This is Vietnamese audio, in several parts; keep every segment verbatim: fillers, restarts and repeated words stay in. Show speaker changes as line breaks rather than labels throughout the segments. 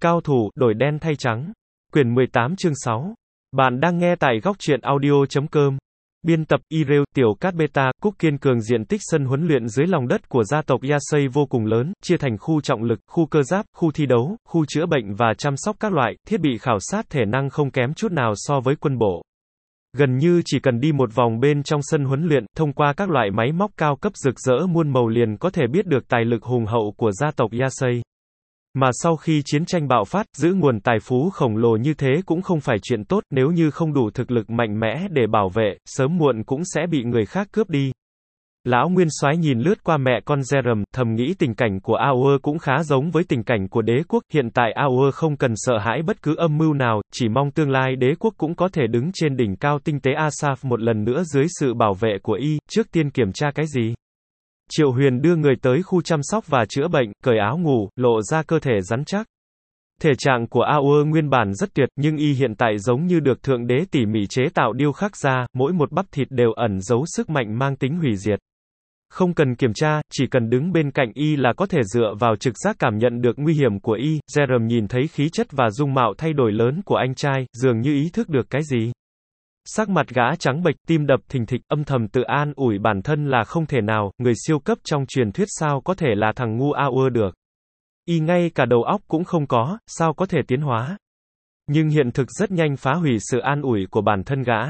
Cao thủ, đổi đen thay trắng. Quyển mười tám chương sáu. Bạn đang nghe tại góc truyện audio chấm com. Biên tập Ireu, Tiểu Cát Beta, Cúc Kiên Cường. Diện tích sân huấn luyện dưới lòng đất của gia tộc Yasei vô cùng lớn, chia thành khu trọng lực, khu cơ giáp, khu thi đấu, khu chữa bệnh và chăm sóc các loại, thiết bị khảo sát thể năng không kém chút nào so với quân bộ. Gần như chỉ cần đi một vòng bên trong sân huấn luyện, thông qua các loại máy móc cao cấp rực rỡ muôn màu liền có thể biết được tài lực hùng hậu của gia tộc Yasei. Mà sau khi chiến tranh bạo phát, giữ nguồn tài phú khổng lồ như thế cũng không phải chuyện tốt, nếu như không đủ thực lực mạnh mẽ để bảo vệ, sớm muộn cũng sẽ bị người khác cướp đi. Lão Nguyên Soái nhìn lướt qua mẹ con Jerem, thầm nghĩ tình cảnh của Aoe cũng khá giống với tình cảnh của đế quốc, hiện tại Aoe không cần sợ hãi bất cứ âm mưu nào, chỉ mong tương lai đế quốc cũng có thể đứng trên đỉnh cao tinh tế Asaf một lần nữa dưới sự bảo vệ của y. Trước tiên kiểm tra cái gì? Triệu Huyền đưa người tới khu chăm sóc và chữa bệnh, cởi áo ngủ, lộ ra cơ thể rắn chắc. Thể trạng của Aoe nguyên bản rất tuyệt, nhưng y hiện tại giống như được thượng đế tỉ mỉ chế tạo điêu khắc ra, mỗi một bắp thịt đều ẩn giấu sức mạnh mang tính hủy diệt. Không cần kiểm tra, chỉ cần đứng bên cạnh y là có thể dựa vào trực giác cảm nhận được nguy hiểm của y. Jerem nhìn thấy khí chất và dung mạo thay đổi lớn của anh trai, dường như ý thức được cái gì. Sắc mặt gã trắng bệch, tim đập thình thịch, âm thầm tự an ủi bản thân là không thể nào, người siêu cấp trong truyền thuyết sao có thể là thằng ngu Aoe được. Y ngay cả đầu óc cũng không có, sao có thể tiến hóa. Nhưng hiện thực rất nhanh phá hủy sự an ủi của bản thân gã.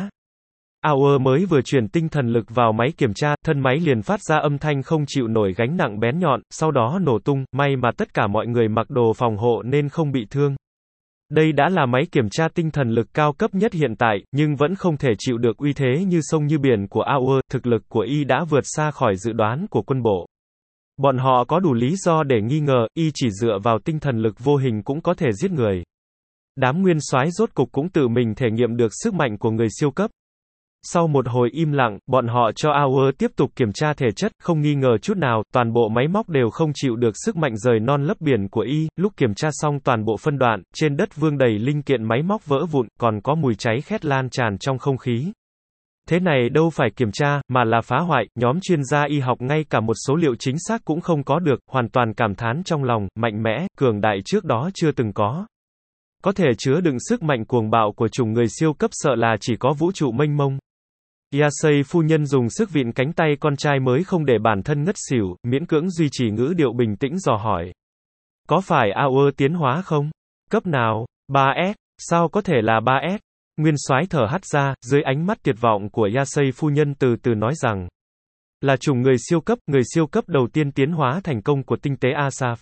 Aoe mới vừa truyền tinh thần lực vào máy kiểm tra, thân máy liền phát ra âm thanh không chịu nổi gánh nặng bén nhọn, sau đó nổ tung, may mà tất cả mọi người mặc đồ phòng hộ nên không bị thương. Đây đã là máy kiểm tra tinh thần lực cao cấp nhất hiện tại, nhưng vẫn không thể chịu được uy thế như sông như biển của Aoe, thực lực của y đã vượt xa khỏi dự đoán của quân bộ. Bọn họ có đủ lý do để nghi ngờ, y chỉ dựa vào tinh thần lực vô hình cũng có thể giết người. Đám nguyên soái rốt cục cũng tự mình thể nghiệm được sức mạnh của người siêu cấp. Sau một hồi im lặng, bọn họ cho Aoe tiếp tục kiểm tra thể chất, không nghi ngờ chút nào, toàn bộ máy móc đều không chịu được sức mạnh rời non lấp biển của y. Lúc kiểm tra xong toàn bộ phân đoạn, trên đất vương đầy linh kiện máy móc vỡ vụn, còn có mùi cháy khét lan tràn trong không khí. Thế này đâu phải kiểm tra, mà là phá hoại. Nhóm chuyên gia y học ngay cả một số liệu chính xác cũng không có được, hoàn toàn cảm thán trong lòng, mạnh mẽ, cường đại trước đó chưa từng có. Có thể chứa đựng sức mạnh cuồng bạo của chủng người siêu cấp sợ là chỉ có vũ trụ mênh mông. Yasei phu nhân dùng sức vịn cánh tay con trai mới không để bản thân ngất xỉu, miễn cưỡng duy trì ngữ điệu bình tĩnh dò hỏi. Có phải Aoe tiến hóa không? Cấp nào? ba S. Sao có thể là ba S? Nguyên soái thở hắt ra, dưới ánh mắt tuyệt vọng của Yasei phu nhân từ từ nói rằng. Là chủng người siêu cấp, người siêu cấp đầu tiên tiến hóa thành công của tinh tế Asaf.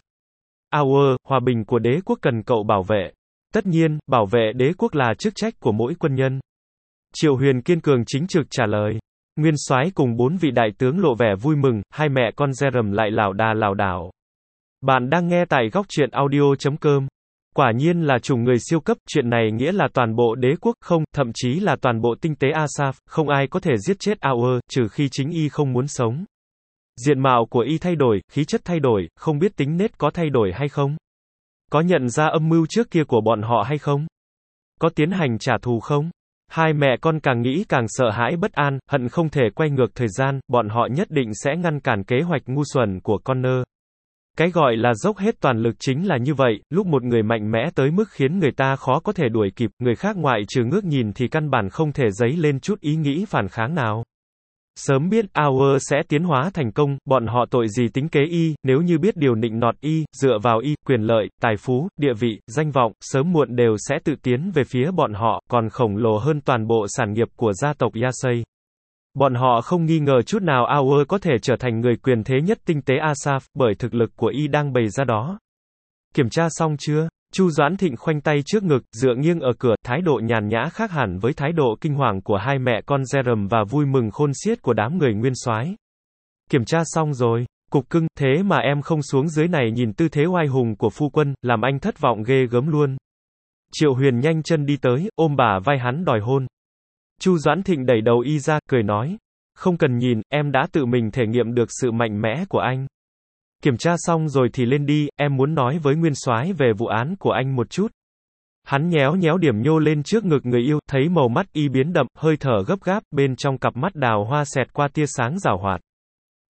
Aoe, hòa bình của đế quốc cần cậu bảo vệ. Tất nhiên, bảo vệ đế quốc là chức trách của mỗi quân nhân. Triệu Huyền kiên cường chính trực trả lời. Nguyên soái cùng bốn vị đại tướng lộ vẻ vui mừng, hai mẹ con Jerem lại lảo đà lảo đảo. Bạn đang nghe tại góc truyện audio chấm com. Quả nhiên là chủng người siêu cấp, chuyện này nghĩa là toàn bộ đế quốc, không, thậm chí là toàn bộ tinh tế Asaf, không ai có thể giết chết Aoe, trừ khi chính y không muốn sống. Diện mạo của y thay đổi, khí chất thay đổi, không biết tính nết có thay đổi hay không? Có nhận ra âm mưu trước kia của bọn họ hay không? Có tiến hành trả thù không? Hai mẹ con càng nghĩ càng sợ hãi bất an, hận không thể quay ngược thời gian, bọn họ nhất định sẽ ngăn cản kế hoạch ngu xuẩn của Connor. Cái gọi là dốc hết toàn lực chính là như vậy, lúc một người mạnh mẽ tới mức khiến người ta khó có thể đuổi kịp, người khác ngoại trừ ngước nhìn thì căn bản không thể dấy lên chút ý nghĩ phản kháng nào. Sớm biết Aoe sẽ tiến hóa thành công, bọn họ tội gì tính kế y, nếu như biết điều nịnh nọt y, dựa vào y, quyền lợi, tài phú, địa vị, danh vọng, sớm muộn đều sẽ tự tiến về phía bọn họ, còn khổng lồ hơn toàn bộ sản nghiệp của gia tộc Yasei. Bọn họ không nghi ngờ chút nào Aoe có thể trở thành người quyền thế nhất tinh tế Asaf, bởi thực lực của y đang bày ra đó. Kiểm tra xong chưa? Chu Doãn Thịnh khoanh tay trước ngực, dựa nghiêng ở cửa, thái độ nhàn nhã khác hẳn với thái độ kinh hoàng của hai mẹ con Jerem và vui mừng khôn xiết của đám người nguyên soái. Kiểm tra xong rồi. Cục cưng, thế mà em không xuống dưới này nhìn tư thế oai hùng của phu quân, làm anh thất vọng ghê gớm luôn. Triệu Huyền nhanh chân đi tới, ôm bả vai hắn đòi hôn. Chu Doãn Thịnh đẩy đầu y ra, cười nói. Không cần nhìn, em đã tự mình thể nghiệm được sự mạnh mẽ của anh. Kiểm tra xong rồi thì lên đi, em muốn nói với nguyên soái về vụ án của anh một chút. Hắn nhéo nhéo điểm nhô lên trước ngực người yêu, thấy màu mắt y biến đậm, hơi thở gấp gáp, bên trong cặp mắt đào hoa xẹt qua tia sáng rảo hoạt.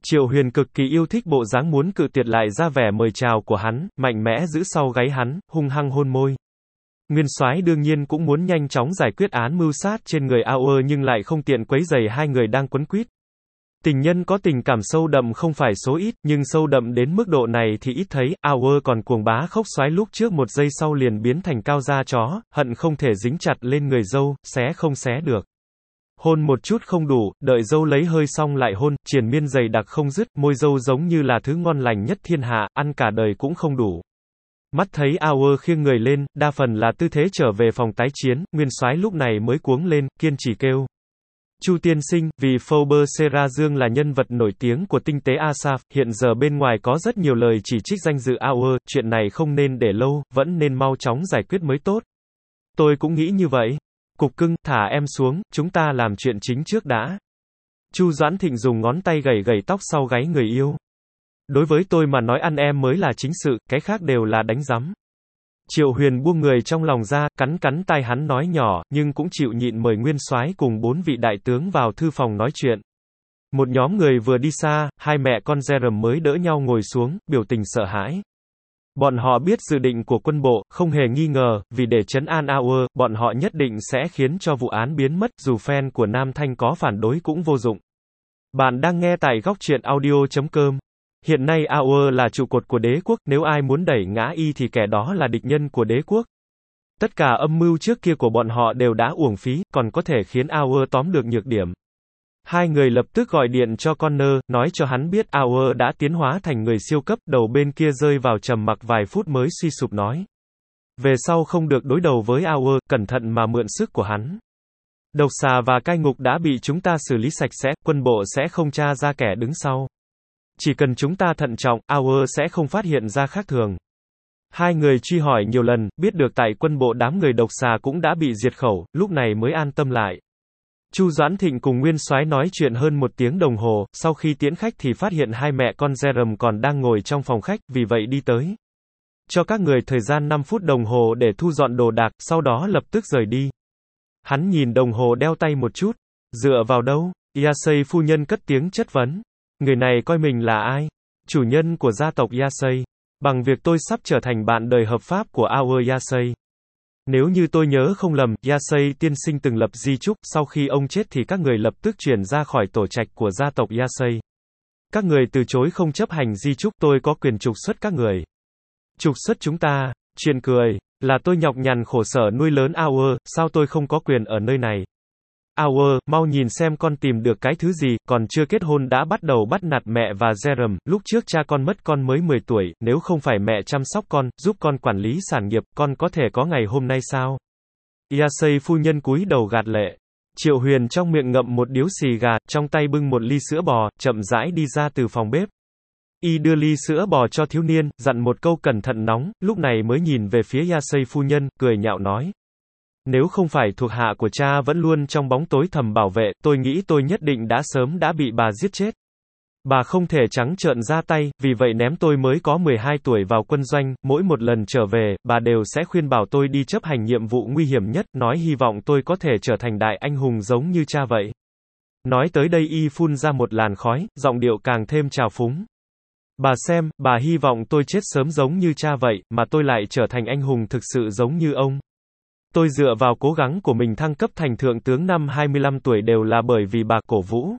Triệu Huyền cực kỳ yêu thích bộ dáng muốn cự tuyệt lại ra vẻ mời chào của hắn, mạnh mẽ giữ sau gáy hắn, hung hăng hôn môi. Nguyên soái đương nhiên cũng muốn nhanh chóng giải quyết án mưu sát trên người A O E nhưng lại không tiện quấy rầy hai người đang quấn quýt. Tình nhân có tình cảm sâu đậm không phải số ít, nhưng sâu đậm đến mức độ này thì ít thấy. A O E còn cuồng bá khốc soái lúc trước một giây sau liền biến thành cao da chó, hận không thể dính chặt lên người dâu, xé không xé được. Hôn một chút không đủ, đợi dâu lấy hơi xong lại hôn, triền miên dày đặc không dứt, môi dâu giống như là thứ ngon lành nhất thiên hạ, ăn cả đời cũng không đủ. Mắt thấy A O E khiêng người lên, đa phần là tư thế trở về phòng tái chiến, Nguyên soái lúc này mới cuống lên, kiên trì kêu. Chu tiên sinh, vì Faber Sera Dương là nhân vật nổi tiếng của tinh tế Asaf, hiện giờ bên ngoài có rất nhiều lời chỉ trích danh dự A O E, chuyện này không nên để lâu, vẫn nên mau chóng giải quyết mới tốt. Tôi cũng nghĩ như vậy. Cục cưng, thả em xuống, chúng ta làm chuyện chính trước đã. Chu Doãn Thịnh dùng ngón tay gẩy gẩy tóc sau gáy người yêu. Đối với tôi mà nói ăn em mới là chính sự, cái khác đều là đánh rắm. Triệu Huyền buông người trong lòng ra, cắn cắn tai hắn nói nhỏ, nhưng cũng chịu nhịn mời Nguyên soái cùng bốn vị đại tướng vào thư phòng nói chuyện. Một nhóm người vừa đi xa, hai mẹ con Jerem mới đỡ nhau ngồi xuống, biểu tình sợ hãi. Bọn họ biết dự định của quân bộ, không hề nghi ngờ, vì để trấn an A O E, bọn họ nhất định sẽ khiến cho vụ án biến mất, dù fan của Nam Thanh có phản đối cũng vô dụng. Bạn đang nghe tại góc truyện audio chấm com. Hiện nay A O E là trụ cột của đế quốc, nếu ai muốn đẩy ngã y thì kẻ đó là địch nhân của đế quốc. Tất cả âm mưu trước kia của bọn họ đều đã uổng phí, còn có thể khiến A O E tóm được nhược điểm. Hai người lập tức gọi điện cho Connor, nói cho hắn biết A O E đã tiến hóa thành người siêu cấp, đầu bên kia rơi vào trầm mặc vài phút mới suy sụp nói. Về sau không được đối đầu với A O E, cẩn thận mà mượn sức của hắn. Độc xà và cai ngục đã bị chúng ta xử lý sạch sẽ, quân bộ sẽ không tra ra kẻ đứng sau. Chỉ cần chúng ta thận trọng, A O E sẽ không phát hiện ra khác thường. Hai người truy hỏi nhiều lần, biết được tại quân bộ đám người độc xà cũng đã bị diệt khẩu, lúc này mới an tâm lại. Chu Doãn Thịnh cùng Nguyên soái nói chuyện hơn một tiếng đồng hồ, sau khi tiễn khách thì phát hiện hai mẹ con Jerem còn đang ngồi trong phòng khách, vì vậy đi tới. Cho các người thời gian năm phút đồng hồ để thu dọn đồ đạc, sau đó lập tức rời đi. Hắn nhìn đồng hồ đeo tay một chút. Dựa vào đâu? Yasei phu nhân cất tiếng chất vấn. Người này coi mình là ai? Chủ nhân của gia tộc Yasei. Bằng việc tôi sắp trở thành bạn đời hợp pháp của A O E Yasei. Nếu như tôi nhớ không lầm, Yasei tiên sinh từng lập di chúc, sau khi ông chết thì các người lập tức chuyển ra khỏi tổ trạch của gia tộc Yasei. Các người từ chối không chấp hành di chúc, tôi có quyền trục xuất các người. Trục xuất chúng ta? Chuyện cười, là tôi nhọc nhằn khổ sở nuôi lớn A O E, sao tôi không có quyền ở nơi này? A O E, mau nhìn xem con tìm được cái thứ gì, còn chưa kết hôn đã bắt đầu bắt nạt mẹ và Jerem, lúc trước cha con mất con mới mười tuổi, nếu không phải mẹ chăm sóc con, giúp con quản lý sản nghiệp, con có thể có ngày hôm nay sao? Yasei phu nhân cúi đầu gạt lệ. Triệu Huyền trong miệng ngậm một điếu xì gà, trong tay bưng một ly sữa bò, chậm rãi đi ra từ phòng bếp. Y đưa ly sữa bò cho thiếu niên, dặn một câu cẩn thận nóng, lúc này mới nhìn về phía Yasei phu nhân, cười nhạo nói. Nếu không phải thuộc hạ của cha vẫn luôn trong bóng tối thầm bảo vệ, tôi nghĩ tôi nhất định đã sớm đã bị bà giết chết. Bà không thể trắng trợn ra tay, vì vậy ném tôi mới có mười hai tuổi vào quân doanh, mỗi một lần trở về, bà đều sẽ khuyên bảo tôi đi chấp hành nhiệm vụ nguy hiểm nhất, nói hy vọng tôi có thể trở thành đại anh hùng giống như cha vậy. Nói tới đây y phun ra một làn khói, giọng điệu càng thêm trào phúng. Bà xem, bà hy vọng tôi chết sớm giống như cha vậy, mà tôi lại trở thành anh hùng thực sự giống như ông. Tôi dựa vào cố gắng của mình thăng cấp thành thượng tướng năm hai mươi lăm tuổi đều là bởi vì bà cổ vũ.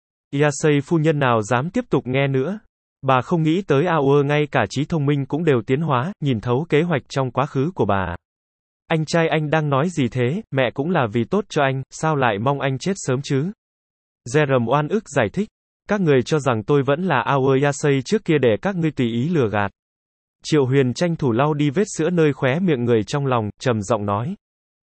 Yasei phu nhân nào dám tiếp tục nghe nữa. Bà không nghĩ tới A O E ngay cả trí thông minh cũng đều tiến hóa, nhìn thấu kế hoạch trong quá khứ của bà. Anh trai anh đang nói gì thế, mẹ cũng là vì tốt cho anh, sao lại mong anh chết sớm chứ? Jerem oan ức giải thích. Các người cho rằng tôi vẫn là A O E Yasei trước kia để các ngươi tùy ý lừa gạt. Triệu Huyền tranh thủ lau đi vết sữa nơi khóe miệng người trong lòng, trầm giọng nói.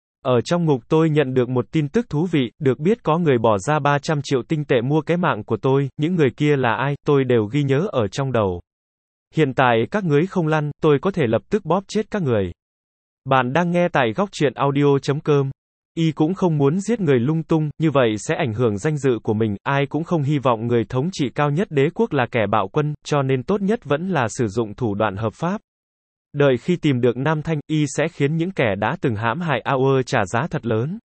Ở trong ngục tôi nhận được một tin tức thú vị, được biết có người bỏ ra ba trăm triệu tinh tệ mua cái mạng của tôi, những người kia là ai, tôi đều ghi nhớ ở trong đầu. Hiện tại các ngươi không lăn, tôi có thể lập tức bóp chết các người. Bạn đang nghe tại góc truyện audio chấm com. Y cũng không muốn giết người lung tung, như vậy sẽ ảnh hưởng danh dự của mình, ai cũng không hy vọng người thống trị cao nhất đế quốc là kẻ bạo quân, cho nên tốt nhất vẫn là sử dụng thủ đoạn hợp pháp. Đợi khi tìm được Nam Thanh, Y sẽ khiến những kẻ đã từng hãm hại A O E trả giá thật lớn.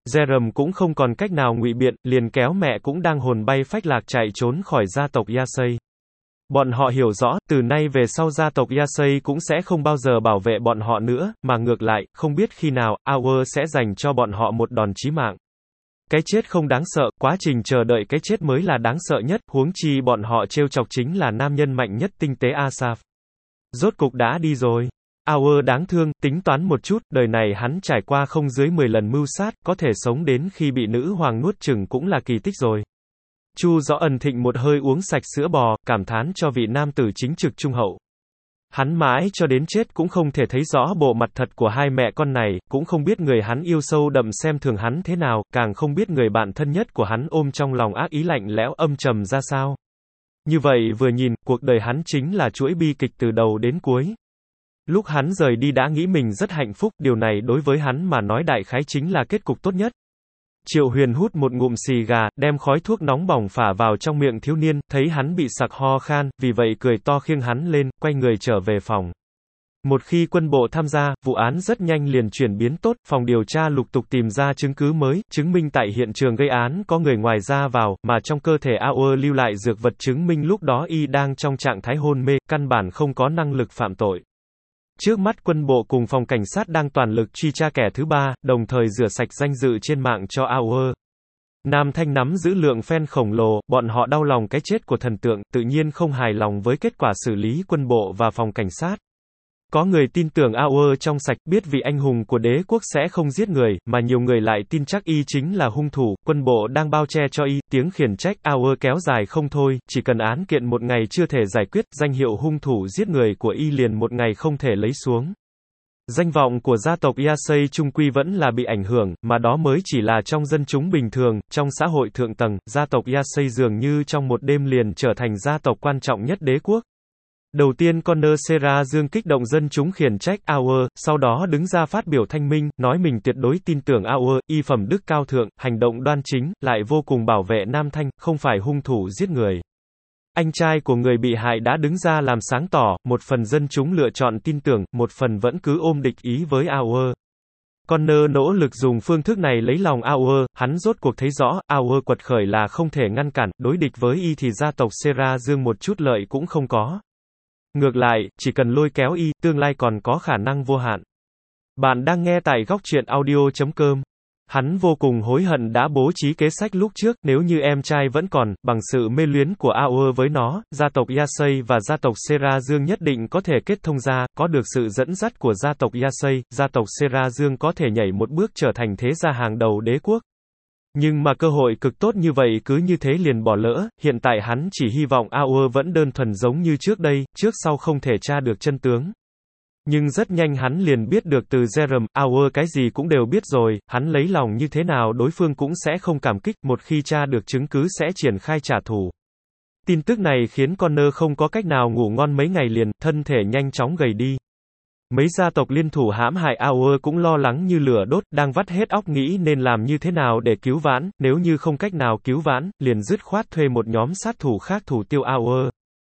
Jerome cũng không còn cách nào ngụy biện, liền kéo mẹ cũng đang hồn bay phách lạc chạy trốn khỏi gia tộc Yasei. Bọn họ hiểu rõ, từ nay về sau gia tộc Yasei cũng sẽ không bao giờ bảo vệ bọn họ nữa, mà ngược lại, không biết khi nào, Aur sẽ dành cho bọn họ một đòn chí mạng. Cái chết không đáng sợ, quá trình chờ đợi cái chết mới là đáng sợ nhất, huống chi bọn họ trêu chọc chính là nam nhân mạnh nhất tinh tế Asaf. Rốt cục đã đi rồi. Aur đáng thương, tính toán một chút, đời này hắn trải qua không dưới mười lần mưu sát, có thể sống đến khi bị nữ hoàng nuốt chửng cũng là kỳ tích rồi. Chu Rõ ẩn thịnh một hơi uống sạch sữa bò, cảm thán cho vị nam tử chính trực trung hậu. Hắn mãi cho đến chết cũng không thể thấy rõ bộ mặt thật của hai mẹ con này, cũng không biết người hắn yêu sâu đậm xem thường hắn thế nào, càng không biết người bạn thân nhất của hắn ôm trong lòng ác ý lạnh lẽo âm trầm ra sao. Như vậy vừa nhìn, cuộc đời hắn chính là chuỗi bi kịch từ đầu đến cuối. Lúc hắn rời đi đã nghĩ mình rất hạnh phúc, điều này đối với hắn mà nói đại khái chính là kết cục tốt nhất. Triệu Huyền hút một ngụm xì gà, đem khói thuốc nóng bỏng phả vào trong miệng thiếu niên, thấy hắn bị sặc ho khan, vì vậy cười to khiêng hắn lên, quay người trở về phòng. Một khi quân bộ tham gia, vụ án rất nhanh liền chuyển biến tốt, phòng điều tra lục tục tìm ra chứng cứ mới, chứng minh tại hiện trường gây án có người ngoài ra vào, mà trong cơ thể Aur lưu lại dược vật chứng minh lúc đó y đang trong trạng thái hôn mê, căn bản không có năng lực phạm tội. Trước mắt quân bộ cùng phòng cảnh sát đang toàn lực truy tra kẻ thứ ba, đồng thời rửa sạch danh dự trên mạng cho Aur. Nam Thanh nắm giữ lượng fan khổng lồ, bọn họ đau lòng cái chết của thần tượng, tự nhiên không hài lòng với kết quả xử lý quân bộ và phòng cảnh sát. Có người tin tưởng Aur trong sạch, biết vị anh hùng của đế quốc sẽ không giết người, mà nhiều người lại tin chắc y chính là hung thủ, quân bộ đang bao che cho y, tiếng khiển trách Aur kéo dài không thôi, chỉ cần án kiện một ngày chưa thể giải quyết, danh hiệu hung thủ giết người của y liền một ngày không thể lấy xuống. Danh vọng của gia tộc Yasei trung quy vẫn là bị ảnh hưởng, mà đó mới chỉ là trong dân chúng bình thường, trong xã hội thượng tầng, gia tộc Yasei dường như trong một đêm liền trở thành gia tộc quan trọng nhất đế quốc. Đầu tiên Connor Sera Dương kích động dân chúng khiển trách Aur, sau đó đứng ra phát biểu thanh minh, nói mình tuyệt đối tin tưởng Aur, y phẩm đức cao thượng, hành động đoan chính, lại vô cùng bảo vệ Nam Thanh, không phải hung thủ giết người. Anh trai của người bị hại đã đứng ra làm sáng tỏ, một phần dân chúng lựa chọn tin tưởng, một phần vẫn cứ ôm địch ý với Aur. Connor nỗ lực dùng phương thức này lấy lòng Aur, hắn rốt cuộc thấy rõ, Aur quật khởi là không thể ngăn cản, đối địch với y thì gia tộc Sera Dương một chút lợi cũng không có. Ngược lại, chỉ cần lôi kéo y, tương lai còn có khả năng vô hạn. Bạn đang nghe tại góc truyện audio chấm com. Hắn vô cùng hối hận đã bố trí kế sách lúc trước, nếu như em trai vẫn còn, bằng sự mê luyến của Aur với nó, gia tộc Yasei và gia tộc Sera Dương nhất định có thể kết thông ra, có được sự dẫn dắt của gia tộc Yasei, gia tộc Sera Dương có thể nhảy một bước trở thành thế gia hàng đầu đế quốc. Nhưng mà cơ hội cực tốt như vậy cứ như thế liền bỏ lỡ, hiện tại hắn chỉ hy vọng Aur vẫn đơn thuần giống như trước đây, trước sau không thể tra được chân tướng. Nhưng rất nhanh hắn liền biết được từ Jerome, Aur cái gì cũng đều biết rồi, hắn lấy lòng như thế nào đối phương cũng sẽ không cảm kích, một khi tra được chứng cứ sẽ triển khai trả thù. Tin tức này khiến Connor không có cách nào ngủ ngon mấy ngày liền, thân thể nhanh chóng gầy đi. Mấy gia tộc liên thủ hãm hại Aur cũng lo lắng như lửa đốt, đang vắt hết óc nghĩ nên làm như thế nào để cứu vãn, nếu như không cách nào cứu vãn, liền dứt khoát thuê một nhóm sát thủ khác thủ tiêu Aur.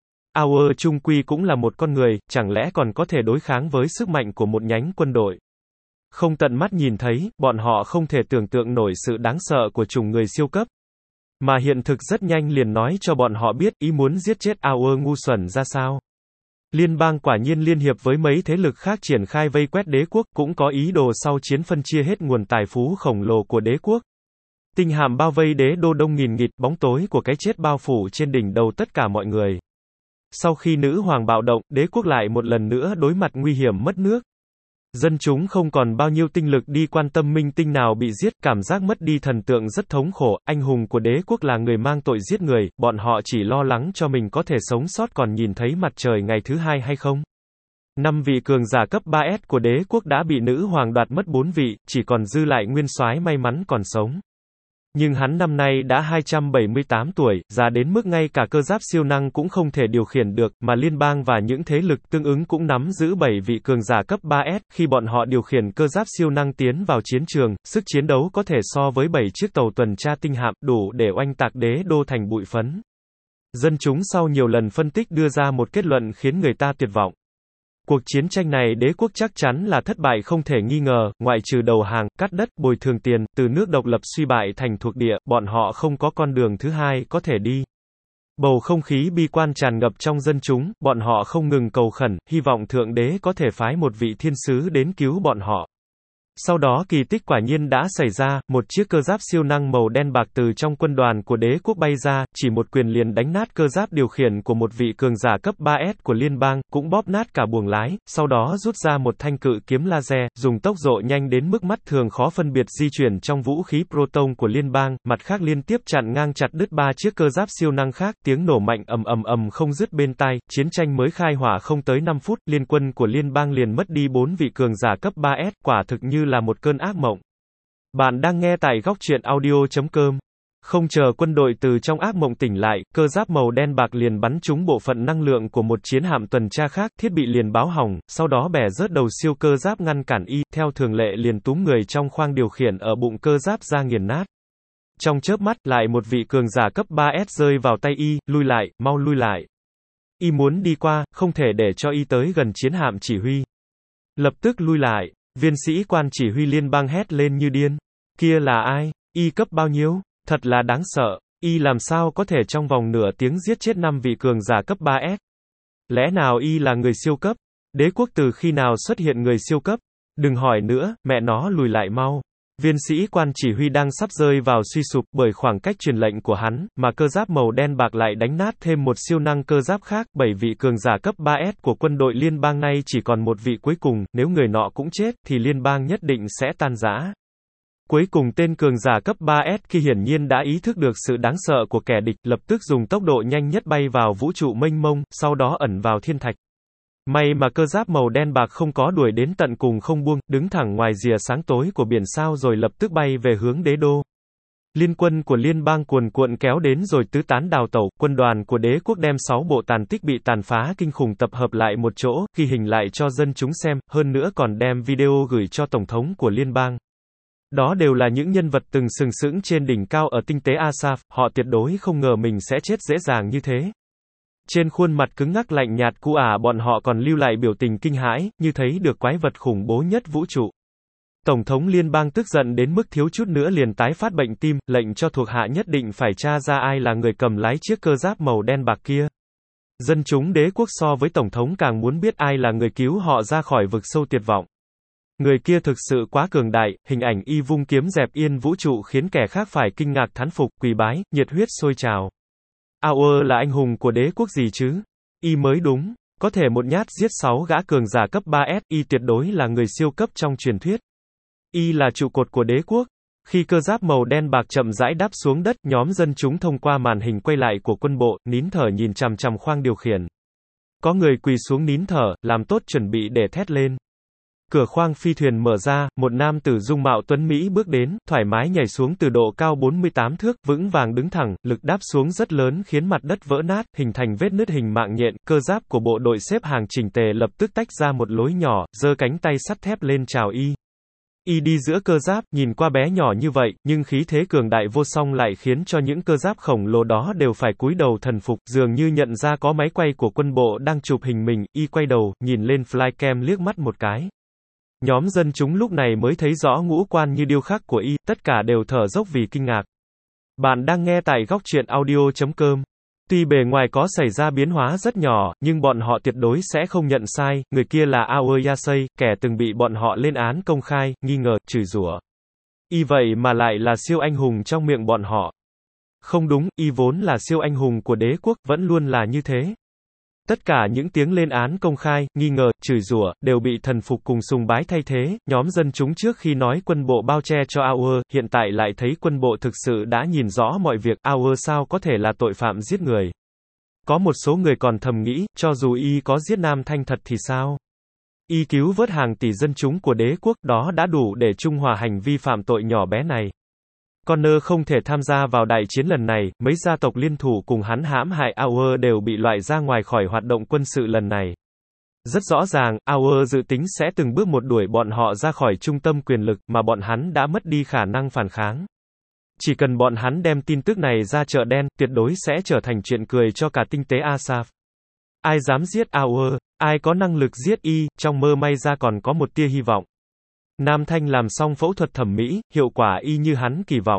Aur trung quy cũng là một con người, chẳng lẽ còn có thể đối kháng với sức mạnh của một nhánh quân đội. Không tận mắt nhìn thấy, bọn họ không thể tưởng tượng nổi sự đáng sợ của chủng người siêu cấp. Mà hiện thực rất nhanh liền nói cho bọn họ biết ý muốn giết chết Aur ngu xuẩn ra sao. Liên bang quả nhiên liên hiệp với mấy thế lực khác triển khai vây quét đế quốc, cũng có ý đồ sau chiến phân chia hết nguồn tài phú khổng lồ của đế quốc. Tinh hạm bao vây đế đô đông nghìn nghịt, bóng tối của cái chết bao phủ trên đỉnh đầu tất cả mọi người. Sau khi nữ hoàng bạo động, đế quốc lại một lần nữa đối mặt nguy hiểm mất nước. Dân chúng không còn bao nhiêu tinh lực đi quan tâm minh tinh nào bị giết, cảm giác mất đi thần tượng rất thống khổ, anh hùng của đế quốc là người mang tội giết người, bọn họ chỉ lo lắng cho mình có thể sống sót còn nhìn thấy mặt trời ngày thứ hai hay không. Năm vị cường giả cấp ba S của đế quốc đã bị nữ hoàng đoạt mất bốn vị, chỉ còn dư lại nguyên soái may mắn còn sống. Nhưng hắn năm nay đã hai trăm bảy mươi tám tuổi, già đến mức ngay cả cơ giáp siêu năng cũng không thể điều khiển được, mà liên bang và những thế lực tương ứng cũng nắm giữ bảy vị cường giả cấp ba S, khi bọn họ điều khiển cơ giáp siêu năng tiến vào chiến trường, sức chiến đấu có thể so với bảy chiếc tàu tuần tra tinh hạm, đủ để oanh tạc đế đô thành bụi phấn. Dân chúng sau nhiều lần phân tích đưa ra một kết luận khiến người ta tuyệt vọng. Cuộc chiến tranh này đế quốc chắc chắn là thất bại không thể nghi ngờ, ngoại trừ đầu hàng, cắt đất, bồi thường tiền, từ nước độc lập suy bại thành thuộc địa, bọn họ không có con đường thứ hai có thể đi. Bầu không khí bi quan tràn ngập trong dân chúng, bọn họ không ngừng cầu khẩn, hy vọng Thượng Đế có thể phái một vị thiên sứ đến cứu bọn họ. Sau đó kỳ tích quả nhiên đã xảy ra, một chiếc cơ giáp siêu năng màu đen bạc từ trong quân đoàn của đế quốc bay ra, chỉ một quyền liền đánh nát cơ giáp điều khiển của một vị cường giả cấp ba S của liên bang, cũng bóp nát cả buồng lái, sau đó rút ra một thanh cự kiếm laser, dùng tốc độ nhanh đến mức mắt thường khó phân biệt di chuyển trong vũ khí Proton của liên bang, mặt khác liên tiếp chặn ngang chặt đứt ba chiếc cơ giáp siêu năng khác, tiếng nổ mạnh ầm ầm ầm không dứt bên tai, chiến tranh mới khai hỏa không tới năm phút, liên quân của liên bang liền mất đi bốn vị cường giả cấp ba S, quả thực như là một cơn ác mộng. Bạn đang nghe tại góc truyện audio chấm com. Không chờ quân đội từ trong ác mộng tỉnh lại, cơ giáp màu đen bạc liền bắn trúng bộ phận năng lượng của một chiến hạm tuần tra khác, thiết bị liền báo hỏng, sau đó bẻ rớt đầu siêu cơ giáp ngăn cản y, theo thường lệ liền túm người trong khoang điều khiển ở bụng cơ giáp ra nghiền nát. Trong chớp mắt, lại một vị cường giả cấp ba S rơi vào tay y, lui lại, mau lui lại. Y muốn đi qua, không thể để cho y tới gần chiến hạm chỉ huy. Lập tức lui lại. Viên sĩ quan chỉ huy liên bang hét lên như điên. Kia là ai? Y cấp bao nhiêu? Thật là đáng sợ. Y làm sao có thể trong vòng nửa tiếng giết chết năm vị cường giả cấp ba S? Lẽ nào Y là người siêu cấp? Đế quốc từ khi nào xuất hiện người siêu cấp? Đừng hỏi nữa, mẹ nó lùi lại mau. Viên sĩ quan chỉ huy đang sắp rơi vào suy sụp bởi khoảng cách truyền lệnh của hắn, mà cơ giáp màu đen bạc lại đánh nát thêm một siêu năng cơ giáp khác, bảy vị cường giả cấp ba S của quân đội liên bang nay chỉ còn một vị cuối cùng, nếu người nọ cũng chết, thì liên bang nhất định sẽ tan rã. Cuối cùng tên cường giả cấp ba S kia hiển nhiên đã ý thức được sự đáng sợ của kẻ địch, lập tức dùng tốc độ nhanh nhất bay vào vũ trụ mênh mông, sau đó ẩn vào thiên thạch. May mà cơ giáp màu đen bạc không có đuổi đến tận cùng không buông, đứng thẳng ngoài rìa sáng tối của biển sao rồi lập tức bay về hướng đế đô. Liên quân của liên bang cuồn cuộn kéo đến rồi tứ tán đào tẩu, quân đoàn của đế quốc đem sáu bộ tàn tích bị tàn phá kinh khủng tập hợp lại một chỗ, ghi hình lại cho dân chúng xem, hơn nữa còn đem video gửi cho tổng thống của liên bang. Đó đều là những nhân vật từng sừng sững trên đỉnh cao ở tinh tế Asaf, họ tuyệt đối không ngờ mình sẽ chết dễ dàng như thế. Trên khuôn mặt cứng ngắc lạnh nhạt cũ ả bọn họ còn lưu lại biểu tình kinh hãi, như thấy được quái vật khủng bố nhất vũ trụ. Tổng thống liên bang tức giận đến mức thiếu chút nữa liền tái phát bệnh tim, lệnh cho thuộc hạ nhất định phải tra ra ai là người cầm lái chiếc cơ giáp màu đen bạc kia. Dân chúng đế quốc so với tổng thống càng muốn biết ai là người cứu họ ra khỏi vực sâu tuyệt vọng. Người kia thực sự quá cường đại, hình ảnh y vung kiếm dẹp yên vũ trụ khiến kẻ khác phải kinh ngạc thán phục, quỳ bái, nhiệt huyết sôi trào. Auer là anh hùng của đế quốc gì chứ? Y mới đúng, có thể một nhát giết sáu gã cường giả cấp ba S, y tuyệt đối là người siêu cấp trong truyền thuyết. Y là trụ cột của đế quốc. Khi cơ giáp màu đen bạc chậm rãi đáp xuống đất, nhóm dân chúng thông qua màn hình quay lại của quân bộ, nín thở nhìn chằm chằm khoang điều khiển. Có người quỳ xuống nín thở, làm tốt chuẩn bị để thét lên. Cửa khoang phi thuyền mở ra, một nam tử dung mạo tuấn Mỹ bước đến, thoải mái nhảy xuống từ độ cao bốn mươi tám thước, vững vàng đứng thẳng, lực đáp xuống rất lớn khiến mặt đất vỡ nát, hình thành vết nứt hình mạng nhện, cơ giáp của bộ đội xếp hàng chỉnh tề lập tức tách ra một lối nhỏ, giơ cánh tay sắt thép lên chào y. Y đi giữa cơ giáp, nhìn qua bé nhỏ như vậy, nhưng khí thế cường đại vô song lại khiến cho những cơ giáp khổng lồ đó đều phải cúi đầu thần phục, dường như nhận ra có máy quay của quân bộ đang chụp hình mình, y quay đầu, nhìn lên flycam liếc mắt một cái. Nhóm dân chúng lúc này mới thấy rõ ngũ quan như điêu khắc của y, tất cả đều thở dốc vì kinh ngạc. Bạn đang nghe tại góc truyện audio chấm com. Tuy bề ngoài có xảy ra biến hóa rất nhỏ, nhưng bọn họ tuyệt đối sẽ không nhận sai, người kia là Aoya Yasei, kẻ từng bị bọn họ lên án công khai, nghi ngờ, chửi rủa. Y vậy mà lại là siêu anh hùng trong miệng bọn họ. Không đúng, y vốn là siêu anh hùng của đế quốc, vẫn luôn là như thế. Tất cả những tiếng lên án công khai, nghi ngờ, chửi rủa, đều bị thần phục cùng sùng bái thay thế, nhóm dân chúng trước khi nói quân bộ bao che cho Auer, hiện tại lại thấy quân bộ thực sự đã nhìn rõ mọi việc, Auer sao có thể là tội phạm giết người. Có một số người còn thầm nghĩ, cho dù y có giết Nam Thanh thật thì sao? Y cứu vớt hàng tỷ dân chúng của đế quốc, đó đã đủ để trung hòa hành vi phạm tội nhỏ bé này. Connor không thể tham gia vào đại chiến lần này, mấy gia tộc liên thủ cùng hắn hãm hại Auer đều bị loại ra ngoài khỏi hoạt động quân sự lần này. Rất rõ ràng, Auer dự tính sẽ từng bước một đuổi bọn họ ra khỏi trung tâm quyền lực, mà bọn hắn đã mất đi khả năng phản kháng. Chỉ cần bọn hắn đem tin tức này ra chợ đen, tuyệt đối sẽ trở thành chuyện cười cho cả tinh tế Asaf. Ai dám giết Auer? Ai có năng lực giết y? Trong mơ may ra còn có một tia hy vọng. Nam Thanh làm xong phẫu thuật thẩm mỹ, hiệu quả y như hắn kỳ vọng.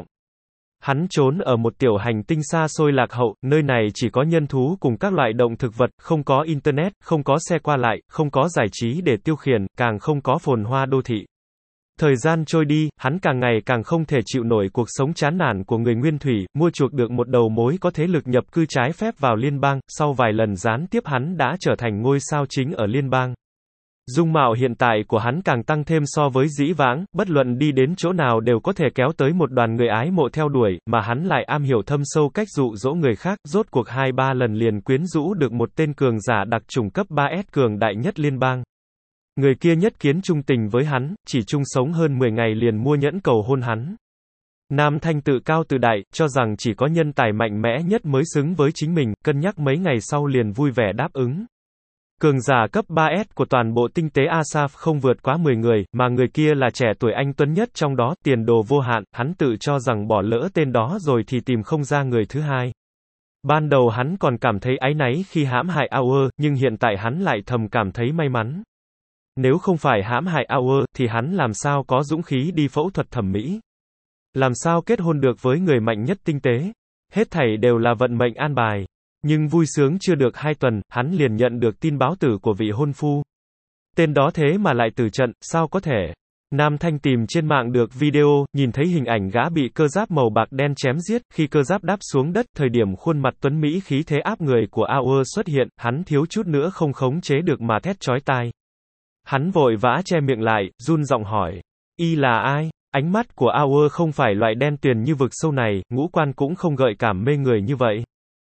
Hắn trốn ở một tiểu hành tinh xa xôi lạc hậu, nơi này chỉ có nhân thú cùng các loại động thực vật, không có internet, không có xe qua lại, không có giải trí để tiêu khiển, càng không có phồn hoa đô thị. Thời gian trôi đi, hắn càng ngày càng không thể chịu nổi cuộc sống chán nản của người nguyên thủy, mua chuộc được một đầu mối có thế lực nhập cư trái phép vào liên bang, sau vài lần gián tiếp hắn đã trở thành ngôi sao chính ở liên bang. Dung mạo hiện tại của hắn càng tăng thêm so với dĩ vãng, bất luận đi đến chỗ nào đều có thể kéo tới một đoàn người ái mộ theo đuổi, mà hắn lại am hiểu thâm sâu cách dụ dỗ người khác, rốt cuộc hai ba lần liền quyến rũ được một tên cường giả đặc chủng cấp ba S cường đại nhất liên bang. Người kia nhất kiến trung tình với hắn, chỉ chung sống hơn mười ngày liền mua nhẫn cầu hôn hắn. Nam Thanh tự cao tự đại, cho rằng chỉ có nhân tài mạnh mẽ nhất mới xứng với chính mình, cân nhắc mấy ngày sau liền vui vẻ đáp ứng. Cường giả cấp ba S của toàn bộ tinh tế Asaf không vượt quá mười người, mà người kia là trẻ tuổi anh tuấn nhất trong đó, tiền đồ vô hạn, hắn tự cho rằng bỏ lỡ tên đó rồi thì tìm không ra người thứ hai. Ban đầu hắn còn cảm thấy áy náy khi hãm hại Auer, nhưng hiện tại hắn lại thầm cảm thấy may mắn. Nếu không phải hãm hại Auer, thì hắn làm sao có dũng khí đi phẫu thuật thẩm mỹ? Làm sao kết hôn được với người mạnh nhất tinh tế? Hết thảy đều là vận mệnh an bài. Nhưng vui sướng chưa được hai tuần, hắn liền nhận được tin báo tử của vị hôn phu. Tên đó thế mà lại tử trận, sao có thể? Nam Thanh tìm trên mạng được video, nhìn thấy hình ảnh gã bị cơ giáp màu bạc đen chém giết, khi cơ giáp đáp xuống đất, thời điểm khuôn mặt tuấn Mỹ khí thế áp người của Auer xuất hiện, hắn thiếu chút nữa không khống chế được mà thét chói tai. Hắn vội vã che miệng lại, run giọng hỏi, y là ai? Ánh mắt của Auer không phải loại đen tuyền như vực sâu này, ngũ quan cũng không gợi cảm mê người như vậy.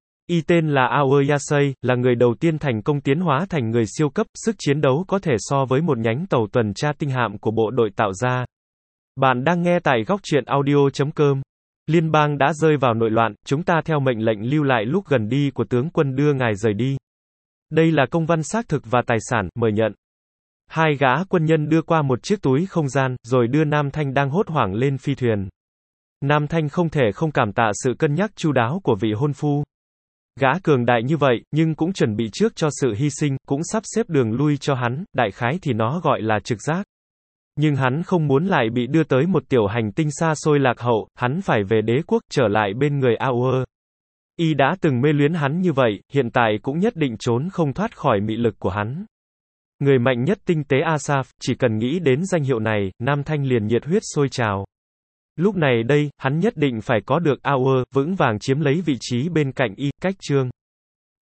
Y tên là Auer Yasei, là người đầu tiên thành công tiến hóa thành người siêu cấp, sức chiến đấu có thể so với một nhánh tàu tuần tra tinh hạm của bộ đội tạo ra. Bạn đang nghe tại góc truyện audio chấm com. Liên bang đã rơi vào nội loạn, chúng ta theo mệnh lệnh lưu lại lúc gần đi của tướng quân đưa ngài rời đi. Đây là công văn xác thực và tài sản, mời nhận. Hai gã quân nhân đưa qua một chiếc túi không gian, rồi đưa Nam Thanh đang hốt hoảng lên phi thuyền. Nam Thanh không thể không cảm tạ sự cân nhắc chu đáo của vị hôn phu. Gã cường đại như vậy, nhưng cũng chuẩn bị trước cho sự hy sinh, cũng sắp xếp đường lui cho hắn, đại khái thì nó gọi là trực giác. Nhưng hắn không muốn lại bị đưa tới một tiểu hành tinh xa xôi lạc hậu, hắn phải về đế quốc, trở lại bên người Auer. Y đã từng mê luyến hắn như vậy, hiện tại cũng nhất định trốn không thoát khỏi mị lực của hắn. Người mạnh nhất tinh tế Asaf, chỉ cần nghĩ đến danh hiệu này, Nam Thanh liền nhiệt huyết sôi trào. Lúc này đây, hắn nhất định phải có được Auer, vững vàng chiếm lấy vị trí bên cạnh y, cách chương.